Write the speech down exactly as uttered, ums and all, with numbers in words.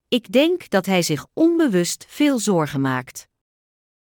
Ik denk dat hij zich onbewust veel zorgen maakt.